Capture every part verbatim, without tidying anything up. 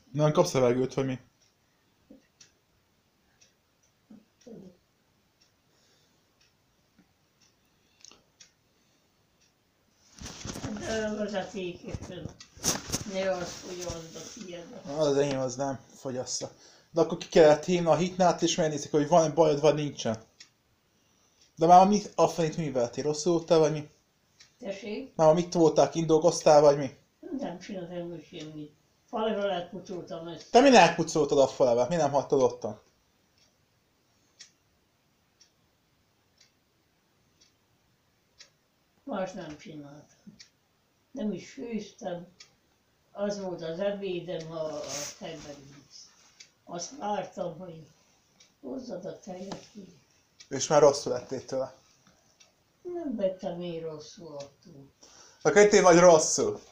Nem kapsz levegőt, vagy mi? De vezetékesen. Ne azt fogyasztva tiéd. Az enyém az nem fogyassza. De akkor ki kellett hívni a hitnát, és megnézik, hogy van bajod, vagy nincsen. De már mit, a fenét mi vettél? Rosszul voltál, vagy mi? Tessék? Már mit voltál, indolgoztál, vagy mi? Nem csináltam most semmit. Falra átpucoltam ezt. Te minek pucoltad a falába? Mi nem hagytad ottan? Más nem csináltam. Nem is főztem. Az volt az ebédem, a, a tejberíz. Azt vártam, hogy hozzad a tejet ki. És már rosszul lettél tőle. Nem vettem én rosszul attól. Akkor itt vagy rosszul.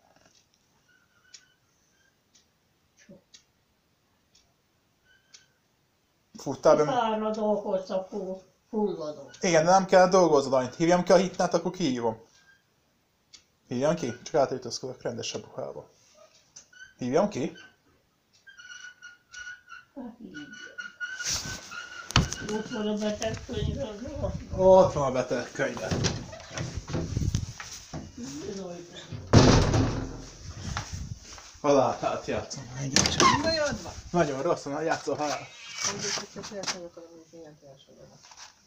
Futtál be? Párra dolgozt, akkor fulladok. Igen, de nem kell dolgoznod annyit. Hívjam ki a hitnát, akkor kihívom. Hívjam ki? Csak átöltözködök rendesebb ruhába. Hívjam ki? Hát így. Ott van a beteg könyv, az Ott van a beteg könyve. Haláltát játszom. Igen, csak. Bajod van? Nagyon rossz, ha játszol halál. Mondjuk, hogy csak teljesen akarom, hogy ilyen teljesen van.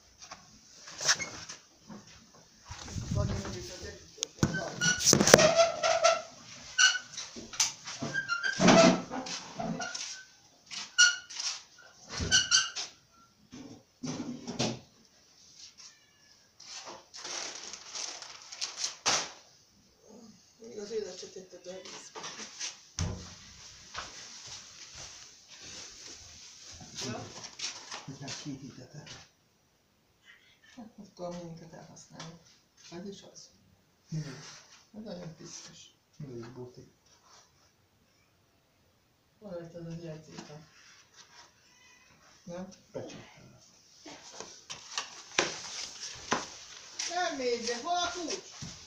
Vagy én is az egyik. Még az élet se tette be egész. Hogy meg kihítetek. Hát most tudom mindent elhasználni. Ez is az. Ez nagyon biztos. Mindig búti. Van rajta az egy jegyzéke. Nem? Becsuktam. Nem még be, hol a kulcs?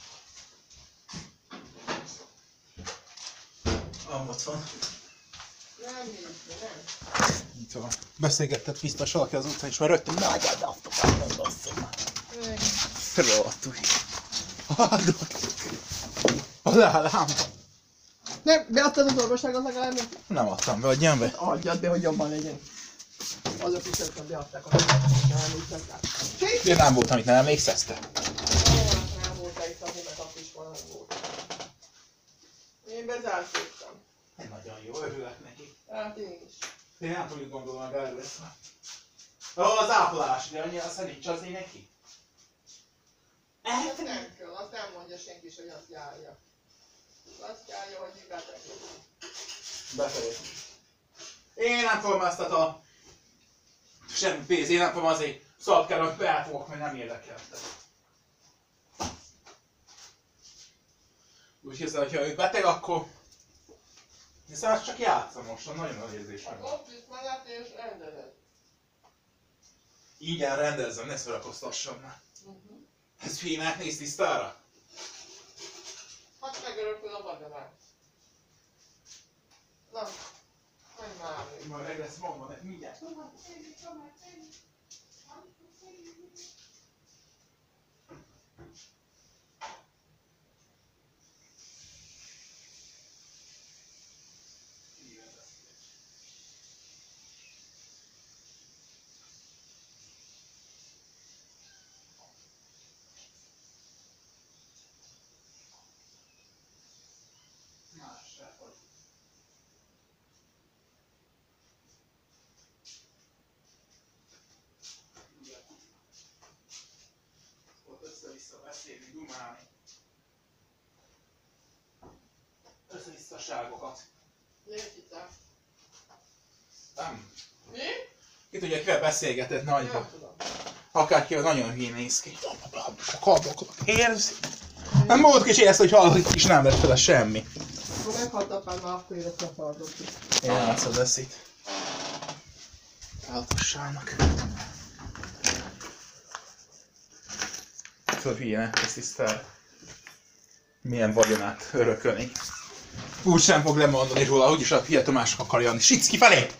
Amott van. Nem még be, nem. Itt van. Beszélgetett biztos valaki az utcán, és már rögtön nagyon aftokat nem basszom már. Rohadtul. Halál lámpa. Nem, beadtad az orvosságot legalább? Nem adtam be, adjam be. Adjad be, hogy jobban legyen. Azok is szerintem beadták a nem úgy meglátom. Én nem voltam itt, nem emlékszel te? Nem volt itt, ahol meg akkor is valami volt. Én bezárkóztam. Nagyon jó, örülök neki. Hát én is. Én nem tudom, mit gondolom, hogy erről lesz már. Ó, az ápolás, de annyira szerint az én neki. Azt nem kell, azt nem mondja senki is, hogy azt járja. Azt járja, hogy mi beteg. Befelé. Én nem tudom ezt a... Semmi pénz, én nem tudom azért szaltkálom, hogy beállfogok, mert nem érdekeltek. Úgy hiszem, hogyha ő beteg, akkor... Hiszen azt csak játszom most, nagyon nagy érzés meg. Ott is mellett és rendezed. Ingyen rendezzem, ne szórakoztassam már. Uh-huh. Ez hülyének néz tisztára? Hát megörökül a bagyonát. Na, menj már. Majd meg lesz mondva, mindjárt. Össze-vissza beszélni, dumálni. Össze-visszaságokat. Nézd itt el. Nem. Mi? Ki tudja, kivel beszélgetett nagyba. Nem tudom. Akárkivel nagyon hülyén néz ki. Érzi? Nem volt kicsi ezt, hogy hallott is nem vett fel semmi. Ha meghalt apád, már akkor élet a fardot. Én látszod ezt itt. Állatosságnak. Föl hülyének, ezt tisztál. Milyen vagyonát örökölni. Úgy sem fog lemondani róla, úgyis a Hülye Tomások akar jönni. Sic kifelé!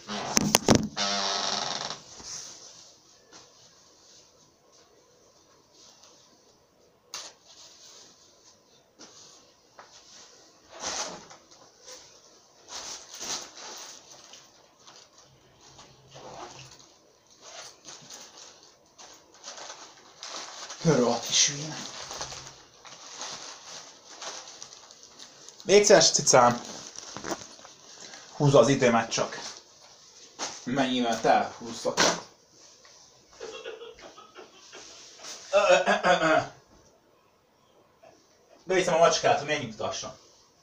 Rohadt kis hülye. Légy szíves, cicám! Húzza az időmet csak. Mennyivel te húzhatod? Beviszem a macskát, hogy megnyugtasson.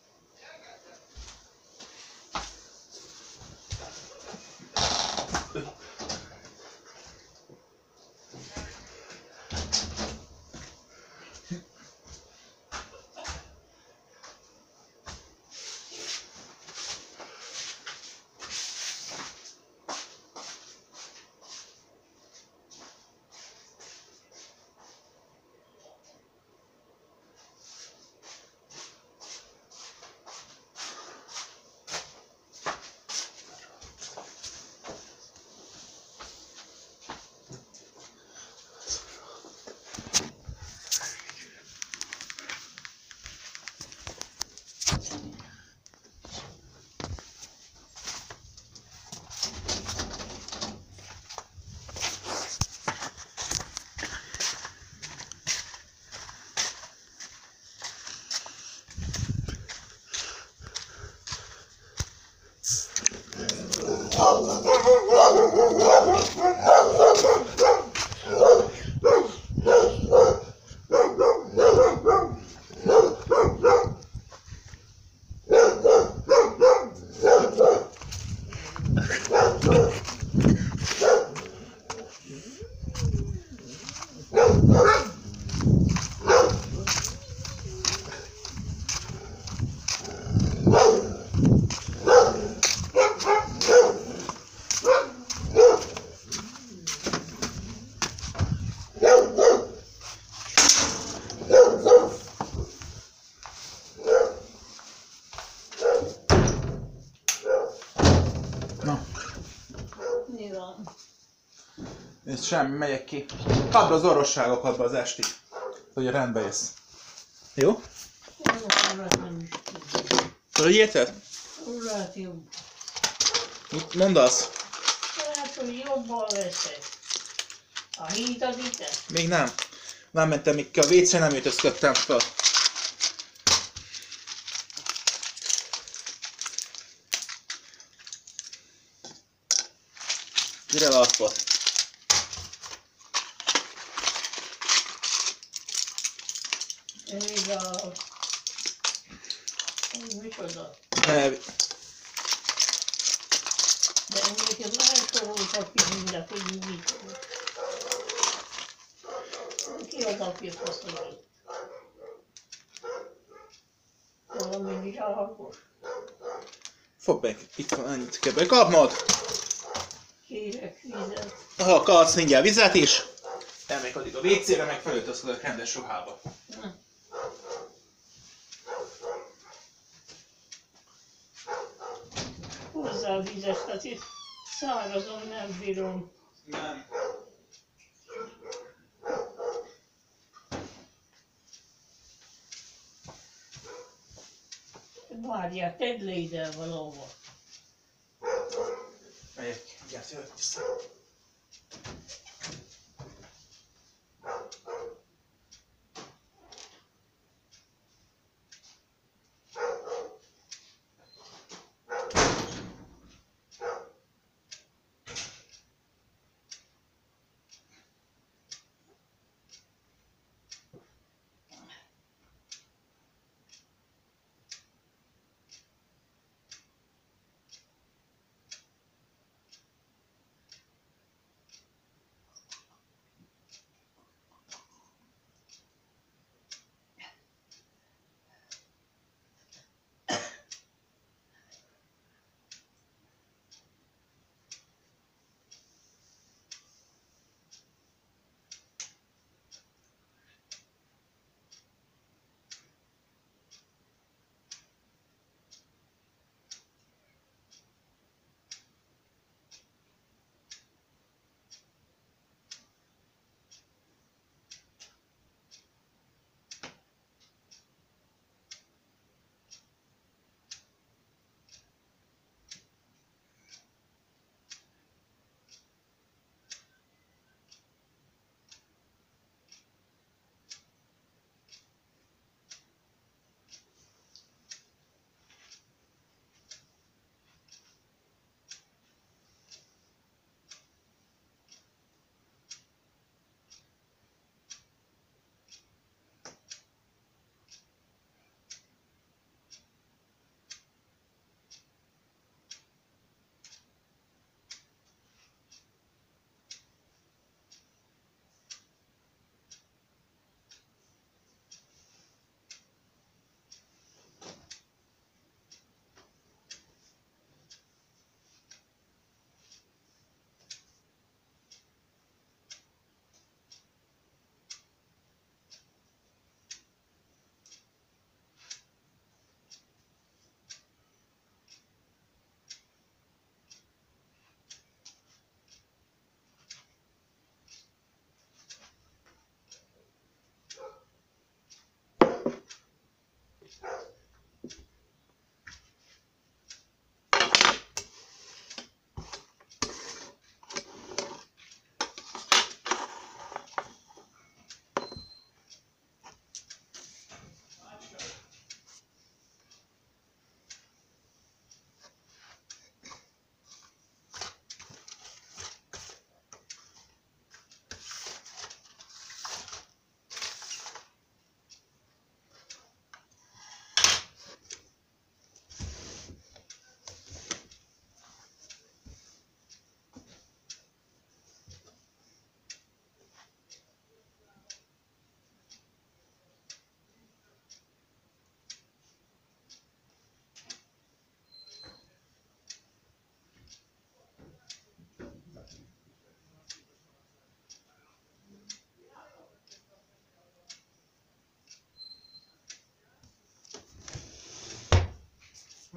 Mi van? Ez semmi, megyek ki. Kapd az orvosságokatba az esti, hogy rendbe jössz. Jó? Orrát nem is tudom. Hogy érted? Orrát jobb. Mit mondasz? Hát, hogy jobban leszek. A hídad ide? Még nem. Nem mentem még ki a vécére, nem ütözködtem fel. Gyere le akkor. Még a... Micsoda? Ne, De még ez elsoroltak ki mindent, hogy mit. Ki az apja faszolni? Valami zsákos. fogd meg, itt van, annyit kell bekapnod. Kérek vizet. Ha akarsz mindjárt vizet is, elmegyek addig a vécére, meg felöltözködök rendes ruhába. Hm. Hozzá a vizet, hát itt szárazon nem bírom. Nem. Várjál, tedd le ide valahova. Megyek, gyert, jövök vissza.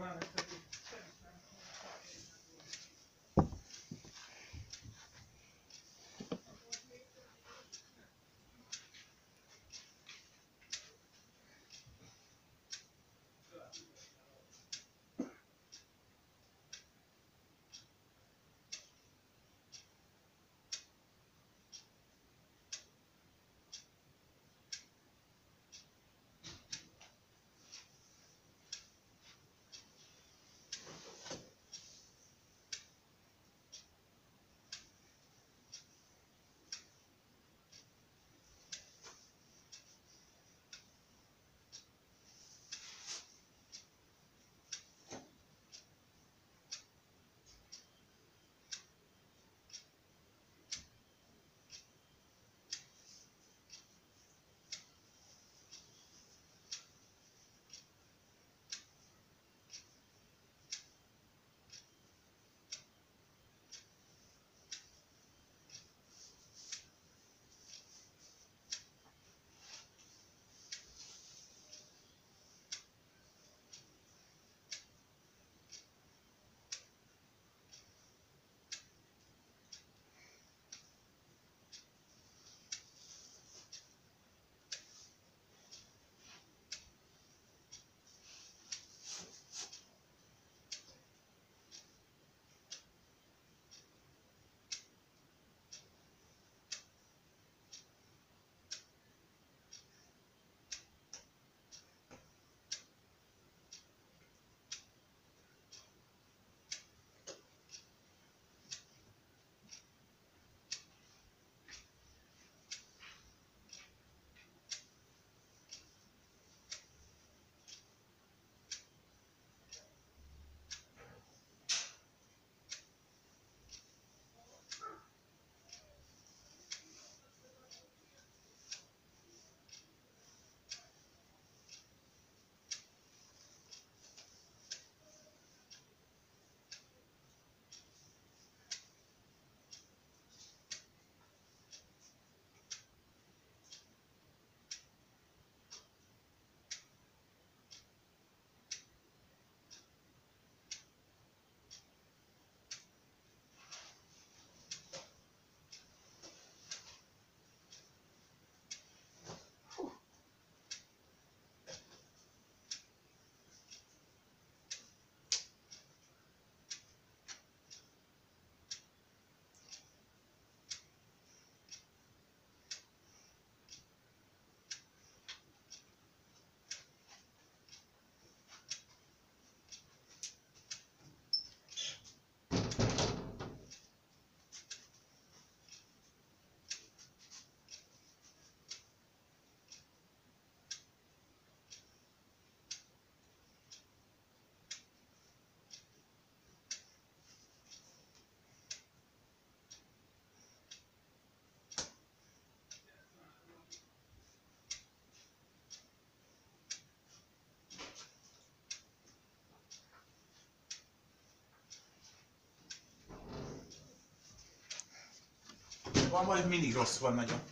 Van vagy mindig rossz van nagyon.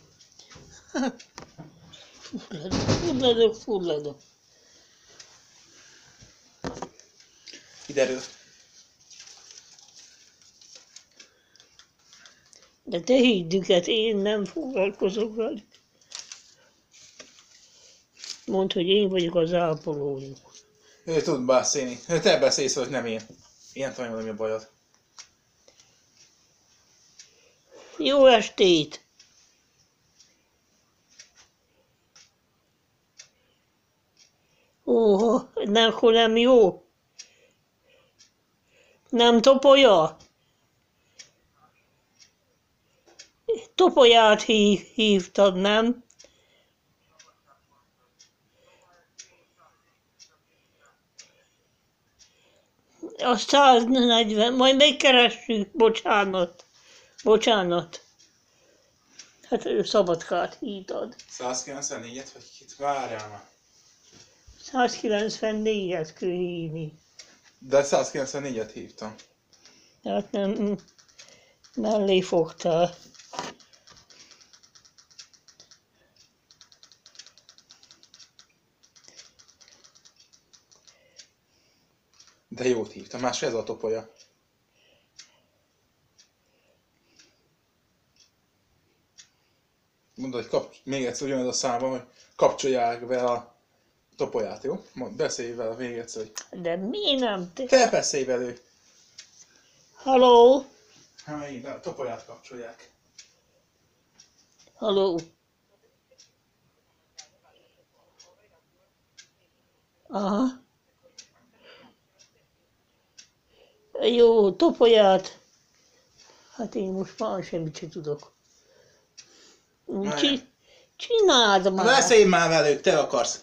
Fulladok, fulladok. Kiderül. De te hidd őket, én nem foglalkozok velük. Mondd, hogy én vagyok az ápolójuk. Ő tud beszélni. Te beszélsz, hogy nem én. Én nem tudom, mi a bajod. Jó estét! Ó, nem, akkor nem jó? Nem topolya? Topolyát hív, hívtad, nem? A száznegyven, majd megkeressük, bocsánat. Bocsánat. Hát ő Szabadkát hívtad. százkilencvennégyet vagy kit? Várjál már. százkilencvennégyet kell hívni. De százkilencvennégyet hívtam. Tehát nem mellé fogtál. De jót hívtam, más ez a topolya. Mondod, hogy kapcs... még egyszer ugyanaz a számban, hogy kapcsolják be a topolyát, jó? Mondd, beszélj vele még egyszer, hogy... De mi nem te? Te beszélj velük! Halló? Hát így, a topolyát kapcsolják. Halló? Aha. Jó, topolyát. Hát én most már semmit sem tudok. Csi, csináld már. Beszélj már velük, te akarsz.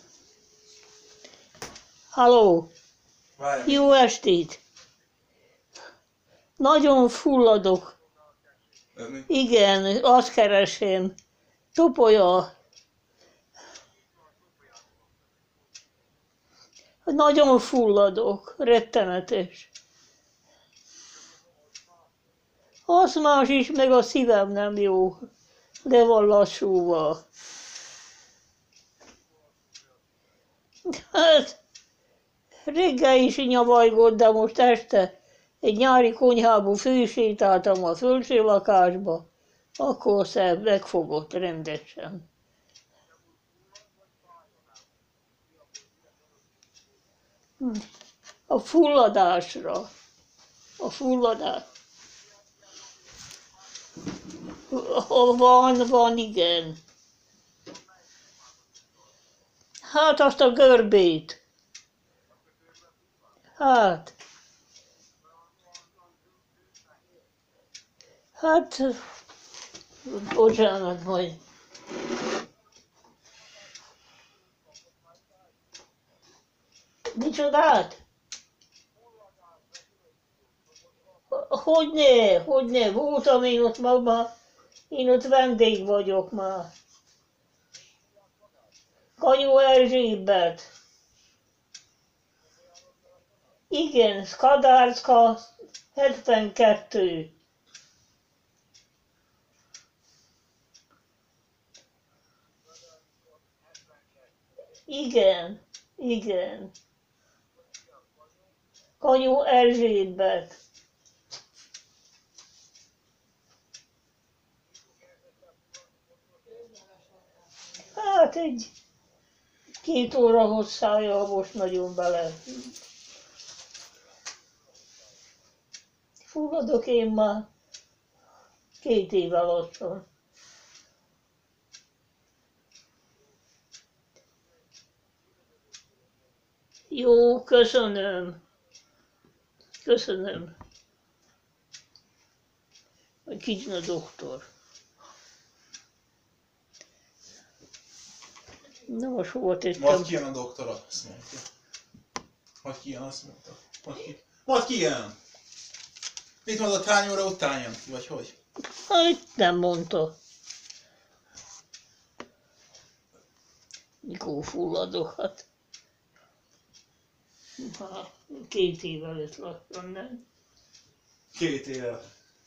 Halló? Várj. Jó estét. Nagyon fulladok. Igen, azt keresem. Topolya. Nagyon fulladok, rettenetes. Az más is, meg a szívem nem jó. De van lassúval. Hát, reggel is nyavajgott, de most este egy nyári konyhából fősétáltam a felső lakásba, akkor szebb megfogott rendesen. A fulladásra. A fulladás. Van, van, igen. Hát azt a görbét. Hát. Hát, bocsánat, majd. Micsodát? Hogyne, hogyne, voltam én ott magma, én ott vendég vagyok már. Kanyó Erzsébet. Igen, Skadárska hetvenkettő. Igen, igen. Kanyó Erzsébet. Hát egy két óra hosszája, most nagyon bele. Fulladok én már két éve lassan. Jó, köszönöm. Köszönöm. A Kicsna doktor. Na most hova tettem? Majd kijön a doktora, azt mondja. Majd kijön, azt mondta. Majd kijön. Majd kijön! Mit mondott, hány óra után jön ki, vagy hogy? Hát nem mondta. Mikor fulladok, hát. Ha, két év előtt lassan, nem? Két éve.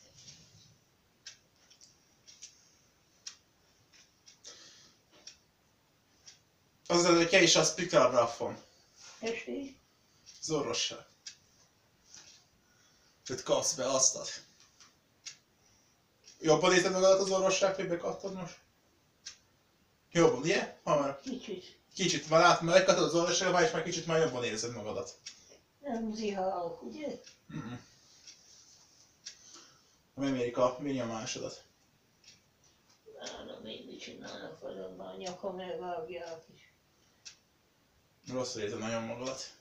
Az az, hogy is a spikarrafon. Esély? Az orvosság. Hogy kapsz be asztat. Jobban nézed magadat az orvosság, hogy bekattad most? Jobban, ugye? Hamar. Kicsit. Kicsit, már látom, megkattad az orvosságba, és már kicsit már jobban érzed magadat. Nem zihálok, ugye? Mm-mm. Megmérik a vérnyomásodat. Nálam én mit csinálnak azonban, a nyakam elvágják is. Rosszul érzed nagyon magadat.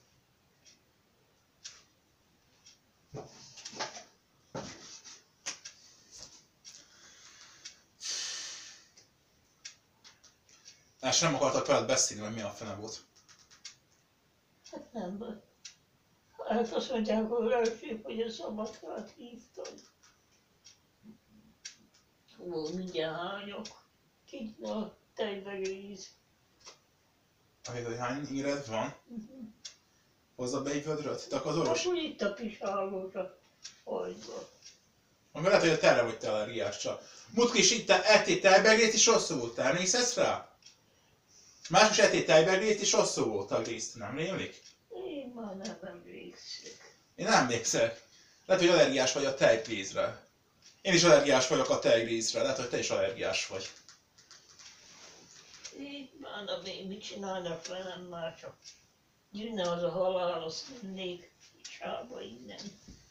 És nem akartak veled beszélni, hogy mi a fene volt. Hát nem baj. Hát azt mondják, hogy első, hogy a Szabadkát hívtam. Ó, mindjárt hányok. Kicsna, tejbegríz. Ahhoz, hogy hány íred van? Uh-huh. Hozza be egy vödröt? Te akkor az orvos? Akkor itt a pisálóra. Ajtba. Akkor lehet, hogy a terre vagy te allergiás csak. Múltkor is itt ettél tejbegrészt és rosszul volt. Te emlékszel rá? Másos ettél tejbegrészt és rosszul volt a grészt. Nem rémlik? Én már nem emlékszek. Én nem emlékszek. Lehet, hogy allergiás vagy a tejgrízre. Én is allergiás vagyok a tejgrízre. Lehet, hogy te is allergiás vagy. Itt van, a mit csinálnak velem már csak. Jönne az a halál, azt mennék csába innen.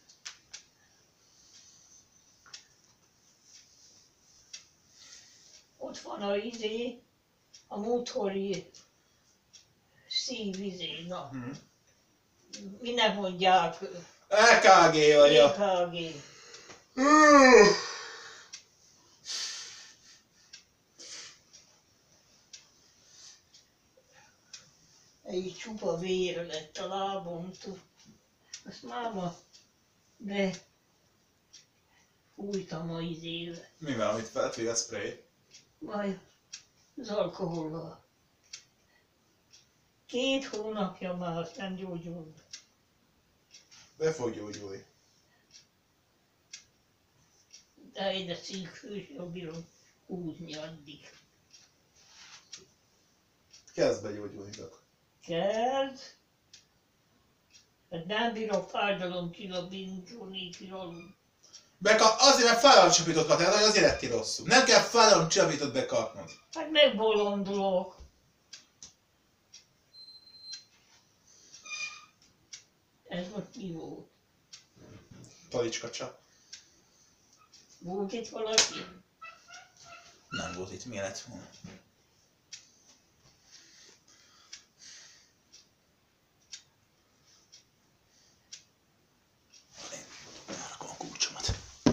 Ott van a izé, a motori szívizé, na. Hm. Minek mondják? é ká gé vagy é a... ká gé. Egy csupa vér lett a lábomtól. Azt máma be fújtam a izébe. Mivel, amit feltvé a spray? Majd az alkohollal. Két hónapja már azt nem gyógyul. Be fog gyógyulni. De én a szívfősről bírom húzni addig. Kezd begyógyulni, Dök. Kezd. Hát nem bírok fájdalom csillapítani, kiralom. Beka, azért, mert fájdalomcsillapítót kaptál, tehát azért lettél rosszul. Nem kell fájdalomcsillapítót bekapnod. Hát megbolondulok. Ez most mi volt? Talicska csak. Volt itt valaki? Nem volt itt, mi lett volna. Elrakom a kulcsomat.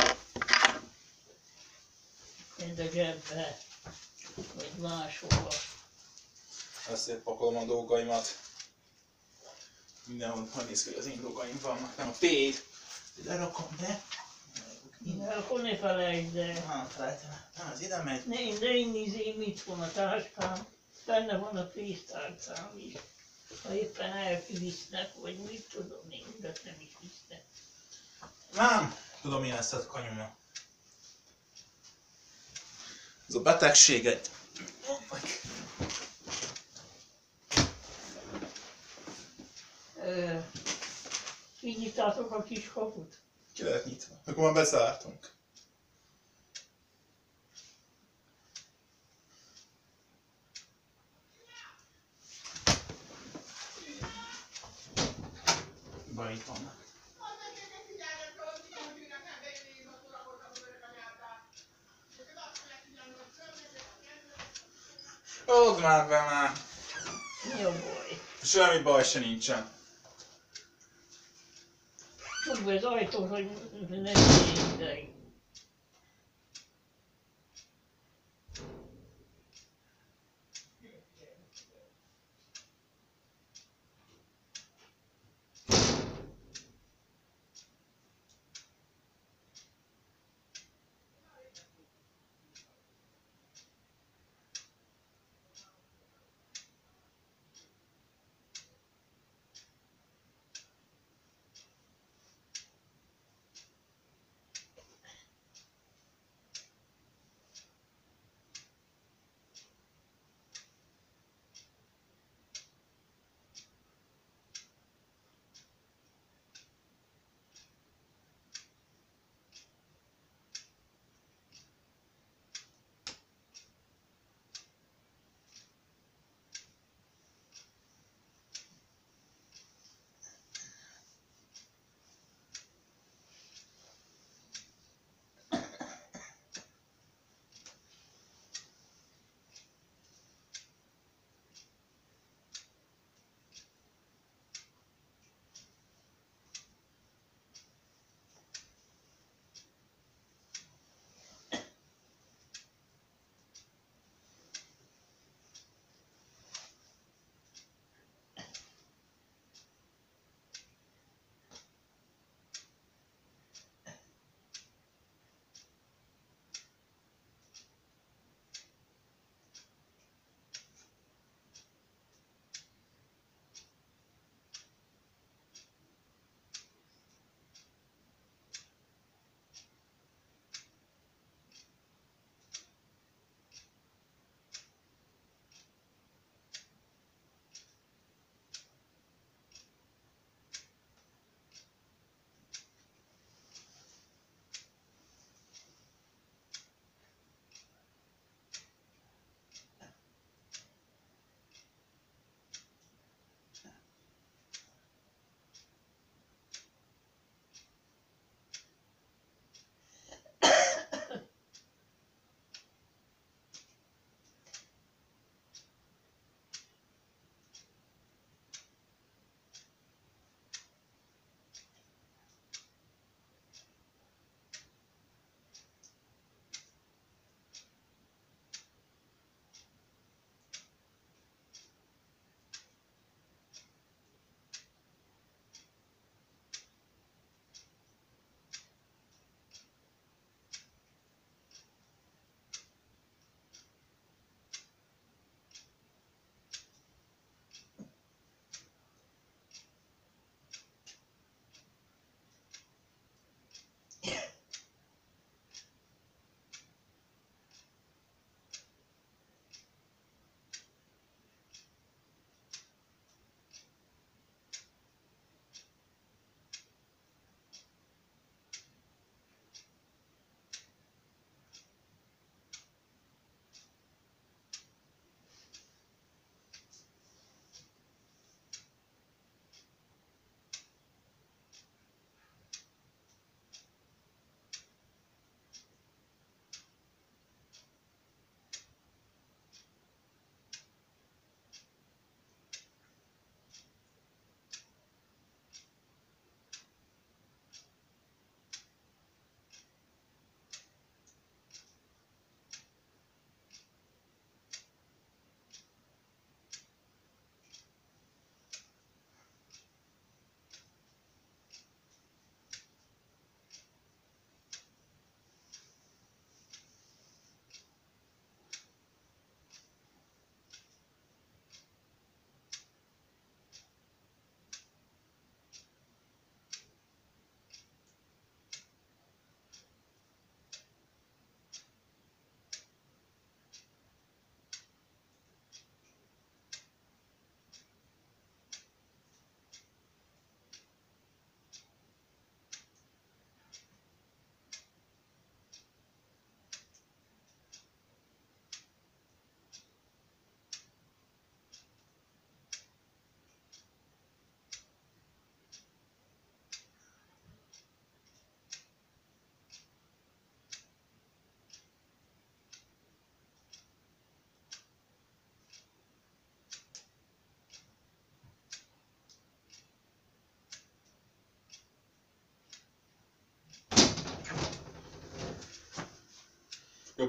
Ez a zsebbe. Vagy máshol. Ezért pakolom a dolgaimat. Mindenhol hogy néz ki, hogy az én dolgaim vannak, nem a téd. Lerakom, de... De akkor ne felejtsd el. Nem felejtem el. Nem, az ide megy. Ne, de én izé, mit van a táskám? Benne van a pénztárcám is. Ha éppen elvisznek, vagy mit tudom én, de nem is visznek. Nem tudom, milyen lesz a kanyoma. Ez a betegség egy... Ö, kinyitjátok a kis kaput? Ki lehet nyitva. Akkor már bezártunk. Baj, itt vannak. Old már be már! Mi a baj? Semmi baj se nincsen. Csukd be az ajtót, hogy ne nézzek.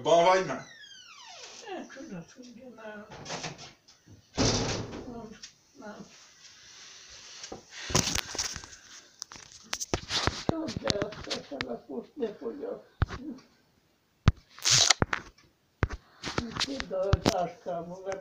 Jobban vagy már? Nem tudod, hogy nem. Nem. Nem. Tudd el azt a telefont, ne fogyaszt. Tudd a táskámban,